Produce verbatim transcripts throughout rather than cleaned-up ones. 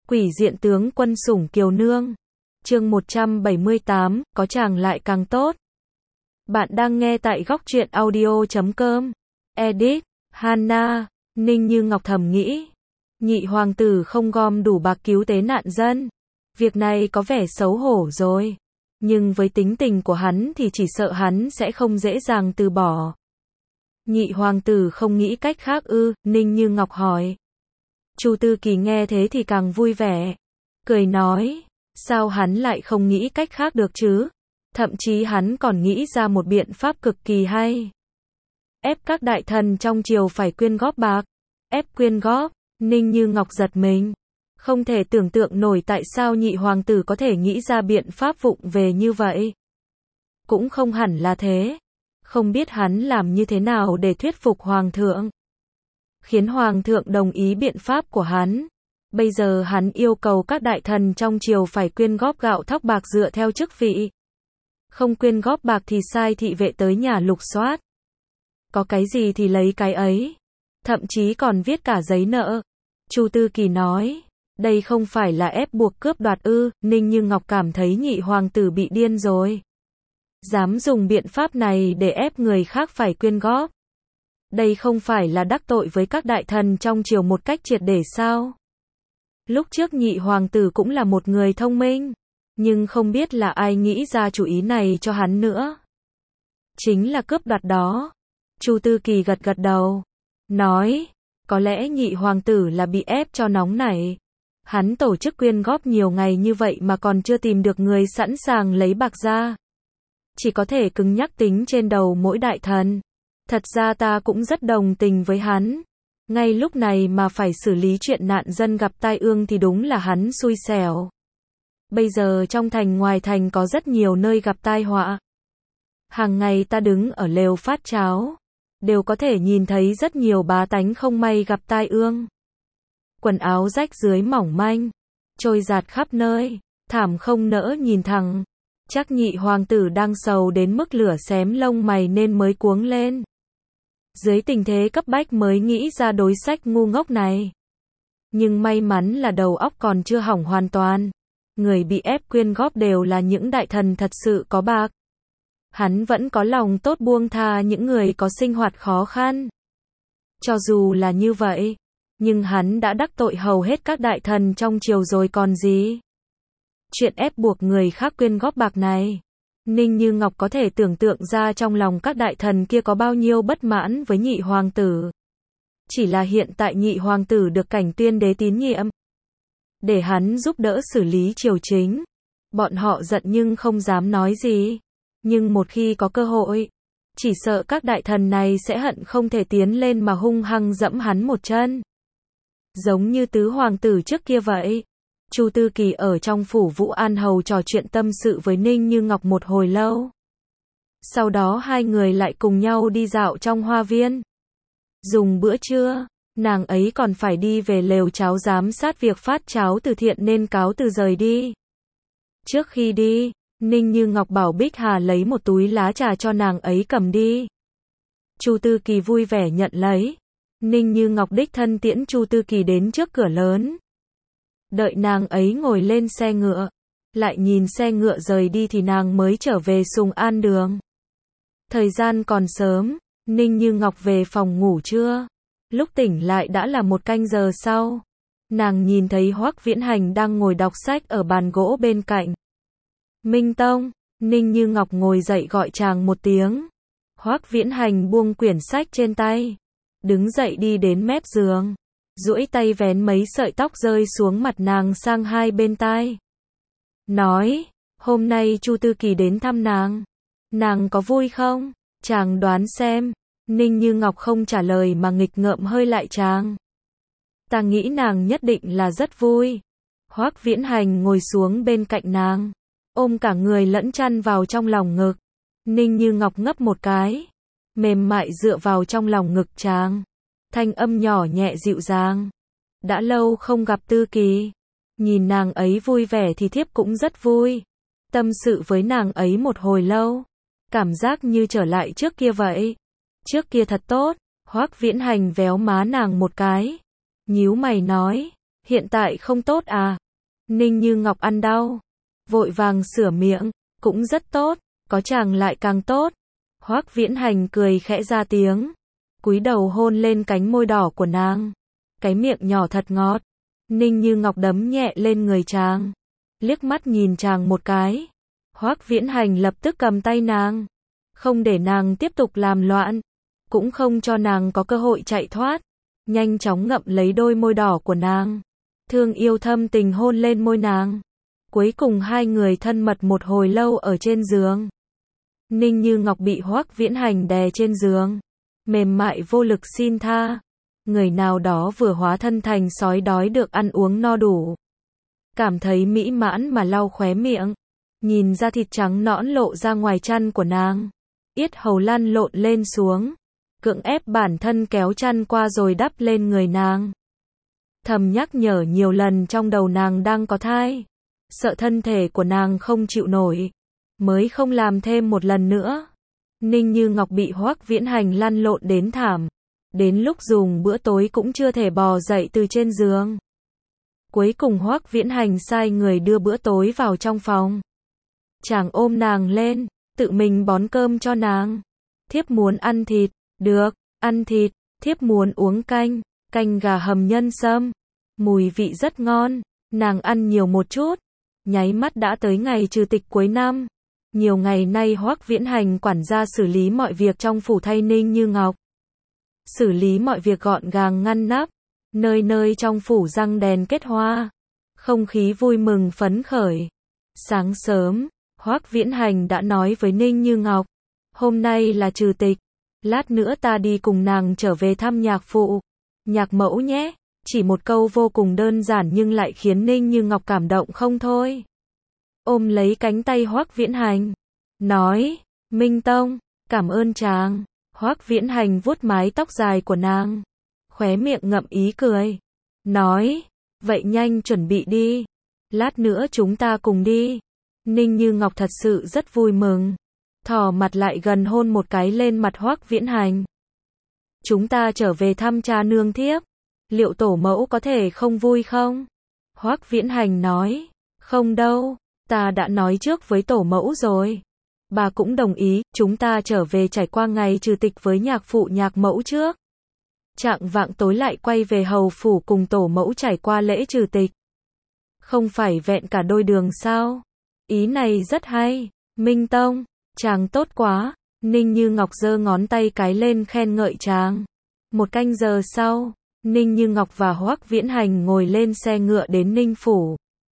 Quỷ diện tướng quân sủng kiều nương. Chương một trăm bảy mươi tám, có chàng lại càng tốt. Bạn đang nghe tại góc truyện audio chấm com. Edit, Hana, Ninh Như Ngọc thầm nghĩ. Nhị hoàng tử không gom đủ bạc cứu tế nạn dân. Việc này có vẻ xấu hổ rồi. Nhưng với tính tình của hắn thì chỉ sợ hắn sẽ không dễ dàng từ bỏ. Nhị hoàng tử không nghĩ cách khác ư? Ninh Như Ngọc hỏi. Chu Tư Kỳ nghe thế thì càng vui vẻ. Cười nói, sao hắn lại không nghĩ cách khác được chứ? Thậm chí hắn còn nghĩ ra một biện pháp cực kỳ hay. Ép các đại thần trong triều phải quyên góp bạc. Ép quyên góp, Ninh Như Ngọc giật mình. Không thể tưởng tượng nổi tại sao nhị hoàng tử có thể nghĩ ra biện pháp vụng về như vậy. Cũng không hẳn là thế. Không biết hắn làm như thế nào để thuyết phục hoàng thượng. Khiến hoàng thượng đồng ý biện pháp của hắn. Bây giờ hắn yêu cầu các đại thần trong triều phải quyên góp gạo thóc bạc dựa theo chức vị. Không quyên góp bạc thì sai thị vệ tới nhà lục soát. Có cái gì thì lấy cái ấy. Thậm chí còn viết cả giấy nợ. Chu Tư Kỳ nói, đây không phải là ép buộc cướp đoạt ư? Ninh Như Ngọc cảm thấy nhị hoàng tử bị điên rồi. Dám dùng biện pháp này để ép người khác phải quyên góp. Đây không phải là đắc tội với các đại thần trong triều một cách triệt để sao? Lúc trước nhị hoàng tử cũng là một người thông minh, nhưng không biết là ai nghĩ ra chủ ý này cho hắn nữa. Chính là cướp đoạt đó. Chu Tư Kỳ gật gật đầu, nói, có lẽ nhị hoàng tử là bị ép cho nóng nảy. Hắn tổ chức quyên góp nhiều ngày như vậy mà còn chưa tìm được người sẵn sàng lấy bạc ra. Chỉ có thể cứng nhắc tính trên đầu mỗi đại thần. Thật ra ta cũng rất đồng tình với hắn. Ngay lúc này mà phải xử lý chuyện nạn dân gặp tai ương thì đúng là hắn xui xẻo. Bây giờ trong thành ngoài thành có rất nhiều nơi gặp tai họa. Hàng ngày ta đứng ở lều phát cháo, đều có thể nhìn thấy rất nhiều bá tánh không may gặp tai ương. Quần áo rách rưới mỏng manh, trôi dạt khắp nơi, thảm không nỡ nhìn thẳng. Chắc nhị hoàng tử đang sầu đến mức lửa xém lông mày nên mới cuống lên. Dưới tình thế cấp bách mới nghĩ ra đối sách ngu ngốc này. Nhưng may mắn là đầu óc còn chưa hỏng hoàn toàn. Người bị ép quyên góp đều là những đại thần thật sự có bạc. Hắn vẫn có lòng tốt buông tha những người có sinh hoạt khó khăn. Cho dù là như vậy, nhưng hắn đã đắc tội hầu hết các đại thần trong triều rồi còn gì. Chuyện ép buộc người khác quyên góp bạc này, Ninh Như Ngọc có thể tưởng tượng ra trong lòng các đại thần kia có bao nhiêu bất mãn với nhị hoàng tử. Chỉ là hiện tại nhị hoàng tử được cảnh tuyên đế tín nhiệm, để hắn giúp đỡ xử lý triều chính. Bọn họ giận nhưng không dám nói gì. Nhưng một khi có cơ hội, chỉ sợ các đại thần này sẽ hận không thể tiến lên mà hung hăng dẫm hắn một chân. Giống như tứ hoàng tử trước kia vậy. Chu Tư Kỳ ở trong phủ Vũ An Hầu trò chuyện tâm sự với Ninh Như Ngọc một hồi lâu. Sau đó hai người lại cùng nhau đi dạo trong hoa viên. Dùng bữa trưa, nàng ấy còn phải đi về lều cháo giám sát việc phát cháo từ thiện nên cáo từ rời đi. Trước khi đi, Ninh Như Ngọc bảo Bích Hà lấy một túi lá trà cho nàng ấy cầm đi. Chu Tư Kỳ vui vẻ nhận lấy. Ninh Như Ngọc đích thân tiễn Chu Tư Kỳ đến trước cửa lớn. Đợi nàng ấy ngồi lên xe ngựa, lại nhìn xe ngựa rời đi thì nàng mới trở về Sùng An Đường. Thời gian còn sớm, Ninh Như Ngọc về phòng ngủ trưa. Lúc tỉnh lại đã là một canh giờ sau. Nàng nhìn thấy Hoắc Viễn Hành đang ngồi đọc sách ở bàn gỗ bên cạnh. Minh Tông, Ninh Như Ngọc ngồi dậy gọi chàng một tiếng. Hoắc Viễn Hành buông quyển sách trên tay, đứng dậy đi đến mép giường, duỗi tay vén mấy sợi tóc rơi xuống mặt nàng sang hai bên tai. Nói, hôm nay Chu Tư Kỳ đến thăm nàng. Nàng có vui không? Chàng đoán xem. Ninh Như Ngọc không trả lời mà nghịch ngợm hơi lại chàng. Ta nghĩ nàng nhất định là rất vui. Hoắc Viễn Hành ngồi xuống bên cạnh nàng, ôm cả người lẫn chăn vào trong lòng ngực. Ninh Như Ngọc ngấp một cái, mềm mại dựa vào trong lòng ngực chàng. Thanh âm nhỏ nhẹ dịu dàng. Đã lâu không gặp Tư Kỳ. Nhìn nàng ấy vui vẻ thì thiếp cũng rất vui. Tâm sự với nàng ấy một hồi lâu. Cảm giác như trở lại trước kia vậy. Trước kia thật tốt. Hoắc Viễn Hành véo má nàng một cái, nhíu mày nói, Hiện tại không tốt à? Ninh Như Ngọc ăn đau, vội vàng sửa miệng, cũng rất tốt, có chàng lại càng tốt. Hoắc Viễn Hành cười khẽ ra tiếng, cúi đầu hôn lên cánh môi đỏ của nàng, cái miệng nhỏ thật ngọt. Ninh Như Ngọc đấm nhẹ lên người chàng, liếc mắt nhìn chàng một cái. Hoắc Viễn Hành lập tức cầm tay nàng, không để nàng tiếp tục làm loạn, cũng không cho nàng có cơ hội chạy thoát, nhanh chóng ngậm lấy đôi môi đỏ của nàng, thương yêu thâm tình hôn lên môi nàng. Cuối cùng hai người thân mật một hồi lâu ở trên giường. Ninh Như Ngọc bị Hoắc Viễn Hành đè trên giường, mềm mại vô lực xin tha. Người nào đó vừa hóa thân thành sói đói được ăn uống no đủ, cảm thấy mỹ mãn mà lau khóe miệng, nhìn ra thịt trắng nõn lộ ra ngoài chăn của nàng, yết hầu lăn lộn lên xuống, cưỡng ép bản thân kéo chăn qua rồi đắp lên người nàng. Thầm nhắc nhở nhiều lần trong đầu nàng đang có thai, sợ thân thể của nàng không chịu nổi, mới không làm thêm một lần nữa. Ninh Như Ngọc bị Hoắc Viễn Hành lăn lộn đến thảm, đến lúc dùng bữa tối cũng chưa thể bò dậy từ trên giường. Cuối cùng Hoắc Viễn Hành sai người đưa bữa tối vào trong phòng. Chàng ôm nàng lên, tự mình bón cơm cho nàng. Thiếp muốn ăn thịt, được, ăn thịt. Thiếp muốn uống canh, canh gà hầm nhân sâm, mùi vị rất ngon, nàng ăn nhiều một chút. Nháy mắt đã tới ngày trừ tịch cuối năm. Nhiều ngày nay Hoắc Viễn Hành quản gia xử lý mọi việc trong phủ thay Ninh Như Ngọc. Xử lý mọi việc gọn gàng ngăn nắp, nơi nơi trong phủ răng đèn kết hoa, không khí vui mừng phấn khởi. Sáng sớm, Hoắc Viễn Hành đã nói với Ninh Như Ngọc, hôm nay là trừ tịch, lát nữa ta đi cùng nàng trở về thăm nhạc phụ, nhạc mẫu nhé. Chỉ một câu vô cùng đơn giản nhưng lại khiến Ninh Như Ngọc cảm động không thôi. Ôm lấy cánh tay Hoắc Viễn Hành, nói, Minh Tông, cảm ơn chàng. Hoắc Viễn Hành vuốt mái tóc dài của nàng, khóe miệng ngậm ý cười, nói, vậy nhanh chuẩn bị đi, lát nữa chúng ta cùng đi. Ninh Như Ngọc thật sự rất vui mừng, thò mặt lại gần hôn một cái lên mặt Hoắc Viễn Hành. Chúng ta trở về thăm cha nương thiếp, liệu tổ mẫu có thể không vui không? Hoắc Viễn Hành nói, không đâu, ta đã nói trước với tổ mẫu rồi. Bà cũng đồng ý, chúng ta trở về trải qua ngày trừ tịch với nhạc phụ nhạc mẫu trước. Chạng vạng tối lại quay về hầu phủ cùng tổ mẫu trải qua lễ trừ tịch. Không phải vẹn cả đôi đường sao? Ý này rất hay, Minh Tông, chàng tốt quá. Ninh Như Ngọc giơ ngón tay cái lên khen ngợi chàng. Một canh giờ sau, Ninh Như Ngọc và Hoắc Viễn Hành ngồi lên xe ngựa đến Ninh phủ.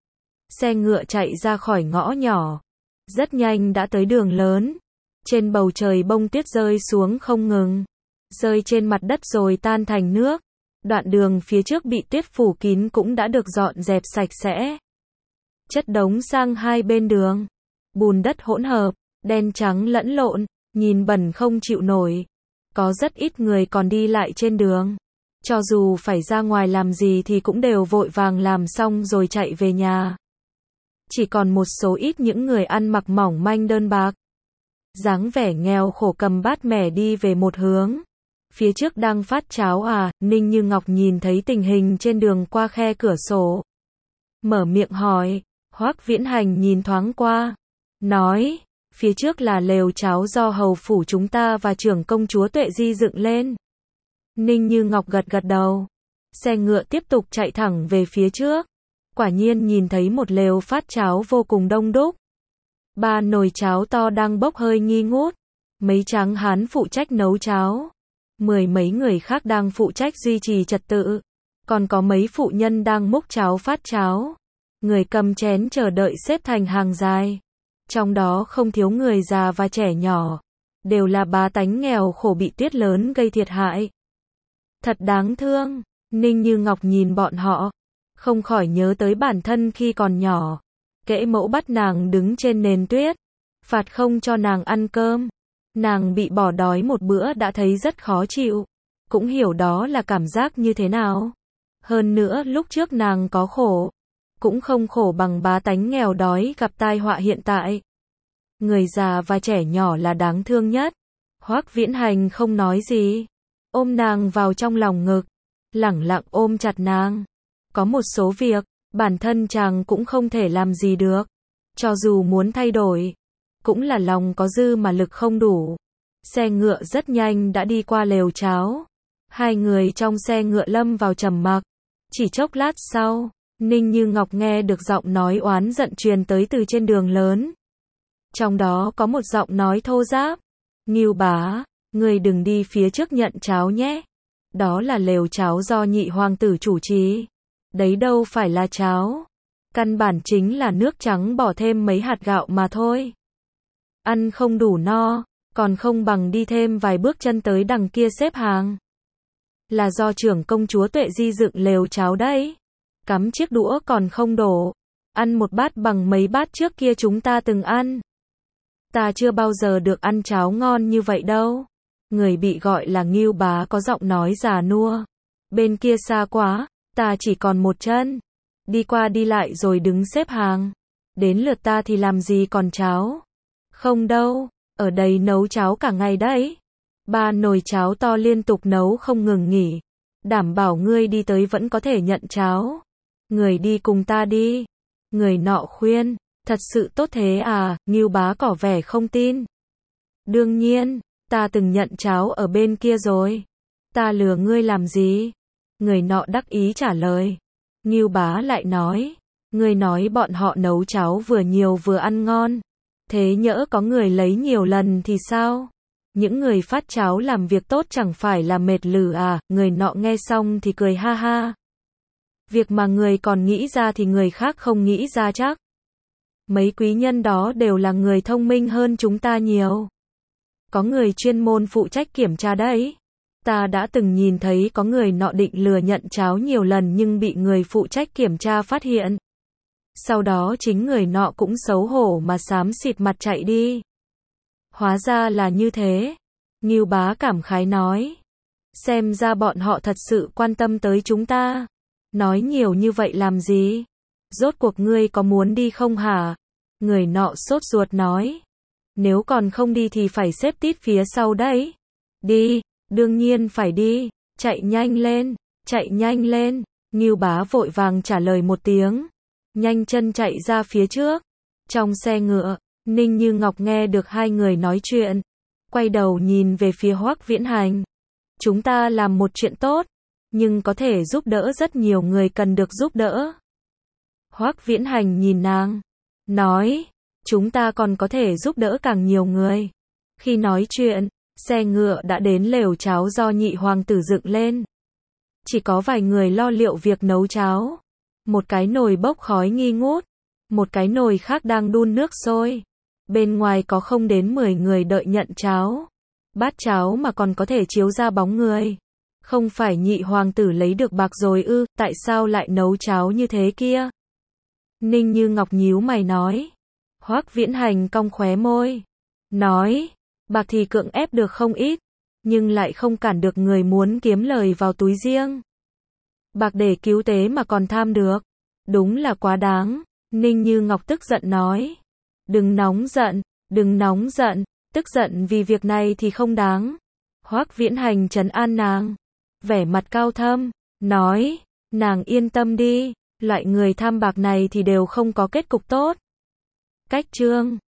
Xe ngựa chạy ra khỏi ngõ nhỏ, rất nhanh đã tới đường lớn. Trên bầu trời bông tuyết rơi xuống không ngừng, rơi trên mặt đất rồi tan thành nước. Đoạn đường phía trước bị tuyết phủ kín cũng đã được dọn dẹp sạch sẽ. Chất đống sang hai bên đường, bùn đất hỗn hợp, đen trắng lẫn lộn, nhìn bẩn không chịu nổi. Có rất ít người còn đi lại trên đường. Cho dù phải ra ngoài làm gì thì cũng đều vội vàng làm xong rồi chạy về nhà. Chỉ còn một số ít những người ăn mặc mỏng manh đơn bạc, dáng vẻ nghèo khổ cầm bát mẻ đi về một hướng. Phía trước đang phát cháo à? Ninh Như Ngọc nhìn thấy tình hình trên đường qua khe cửa sổ, mở miệng hỏi. Hoắc Viễn Hành nhìn thoáng qua, nói, phía trước là lều cháo do hầu phủ chúng ta và trưởng công chúa Tuệ Di dựng lên. Ninh Như Ngọc gật gật đầu. Xe ngựa tiếp tục chạy thẳng về phía trước. Quả nhiên nhìn thấy một lều phát cháo vô cùng đông đúc. Ba nồi cháo to đang bốc hơi nghi ngút. Mấy tráng hán phụ trách nấu cháo. Mười mấy người khác đang phụ trách duy trì trật tự. Còn có mấy phụ nhân đang múc cháo phát cháo. Người cầm chén chờ đợi xếp thành hàng dài. Trong đó không thiếu người già và trẻ nhỏ. Đều là bá tánh nghèo khổ bị tuyết lớn gây thiệt hại. Thật đáng thương. Ninh Như Ngọc nhìn bọn họ, không khỏi nhớ tới bản thân khi còn nhỏ. Kẽ mẫu bắt nàng đứng trên nền tuyết, phạt không cho nàng ăn cơm. Nàng bị bỏ đói một bữa đã thấy rất khó chịu, cũng hiểu đó là cảm giác như thế nào. Hơn nữa lúc trước nàng có khổ, cũng không khổ bằng bá tánh nghèo đói gặp tai họa hiện tại. Người già và trẻ nhỏ là đáng thương nhất. Hoắc Viễn Hành không nói gì, ôm nàng vào trong lòng ngực, lẳng lặng ôm chặt nàng. Có một số việc, bản thân chàng cũng không thể làm gì được. Cho dù muốn thay đổi, cũng là lòng có dư mà lực không đủ. Xe ngựa rất nhanh đã đi qua lều cháo. Hai người trong xe ngựa lâm vào trầm mặc. Chỉ chốc lát sau, Ninh Như Ngọc nghe được giọng nói oán giận truyền tới từ trên đường lớn. Trong đó có một giọng nói thô ráp. Ngưu bá, người đừng đi phía trước nhận cháo nhé. Đó là lều cháo do nhị hoàng tử chủ trì. Đấy đâu phải là cháo. Căn bản chính là nước trắng bỏ thêm mấy hạt gạo mà thôi. Ăn không đủ no, còn không bằng đi thêm vài bước chân tới đằng kia xếp hàng. Là do trưởng công chúa Tuệ Di dựng lều cháo đấy. Cắm chiếc đũa còn không đổ. Ăn một bát bằng mấy bát trước kia chúng ta từng ăn. Ta chưa bao giờ được ăn cháo ngon như vậy đâu. Người bị gọi là Ngưu bá có giọng nói già nua. Bên kia xa quá, ta chỉ còn một chân. Đi qua đi lại rồi đứng xếp hàng. Đến lượt ta thì làm gì còn cháo. Không đâu, ở đây nấu cháo cả ngày đấy. Ba nồi cháo to liên tục nấu không ngừng nghỉ. Đảm bảo ngươi đi tới vẫn có thể nhận cháo. Người đi cùng ta đi. Người nọ khuyên, thật sự tốt thế à, Ngưu bá tỏ vẻ không tin. Đương nhiên, ta từng nhận cháo ở bên kia rồi. Ta lừa ngươi làm gì? Người nọ đắc ý trả lời. Ngưu bá lại nói, ngươi nói bọn họ nấu cháo vừa nhiều vừa ăn ngon. Thế nhỡ có người lấy nhiều lần thì sao? Những người phát cháo làm việc tốt chẳng phải là mệt lử à? Người nọ nghe xong thì cười ha ha. Việc mà người còn nghĩ ra thì người khác không nghĩ ra chắc. Mấy quý nhân đó đều là người thông minh hơn chúng ta nhiều. Có người chuyên môn phụ trách kiểm tra đấy. Ta đã từng nhìn thấy có người nọ định lừa nhận cháo nhiều lần nhưng bị người phụ trách kiểm tra phát hiện. Sau đó chính người nọ cũng xấu hổ mà xám xịt mặt chạy đi. Hóa ra là như thế. Ngưu bá cảm khái nói. Xem ra bọn họ thật sự quan tâm tới chúng ta. Nói nhiều như vậy làm gì? Rốt cuộc ngươi có muốn đi không hả? Người nọ sốt ruột nói. Nếu còn không đi thì phải xếp tít phía sau đấy. Đi, đương nhiên phải đi. Chạy nhanh lên, chạy nhanh lên. Ngưu bá vội vàng trả lời một tiếng. Nhanh chân chạy ra phía trước. Trong xe ngựa, Ninh Như Ngọc nghe được hai người nói chuyện. Quay đầu nhìn về phía Hoắc Viễn Hành. Chúng ta làm một chuyện tốt, nhưng có thể giúp đỡ rất nhiều người cần được giúp đỡ. Hoắc Viễn Hành nhìn nàng, nói, chúng ta còn có thể giúp đỡ càng nhiều người. Khi nói chuyện, xe ngựa đã đến lều cháo do nhị hoàng tử dựng lên. Chỉ có vài người lo liệu việc nấu cháo. Một cái nồi bốc khói nghi ngút, một cái nồi khác đang đun nước sôi. Bên ngoài có không đến mười người đợi nhận cháo. Bát cháo mà còn có thể chiếu ra bóng người. Không phải nhị hoàng tử lấy được bạc rồi ư, tại sao lại nấu cháo như thế kia? Ninh Như Ngọc nhíu mày nói. Hoắc Viễn Hành cong khóe môi. Nói, bạc thì cưỡng ép được không ít, nhưng lại không cản được người muốn kiếm lời vào túi riêng. Bạc để cứu tế mà còn tham được. Đúng là quá đáng. Ninh Như Ngọc tức giận nói. Đừng nóng giận, đừng nóng giận, tức giận vì việc này thì không đáng. Hoắc Viễn Hành trấn an nàng. Vẻ mặt cao thâm, nói, nàng yên tâm đi, loại người tham bạc này thì đều không có kết cục tốt. Cách chương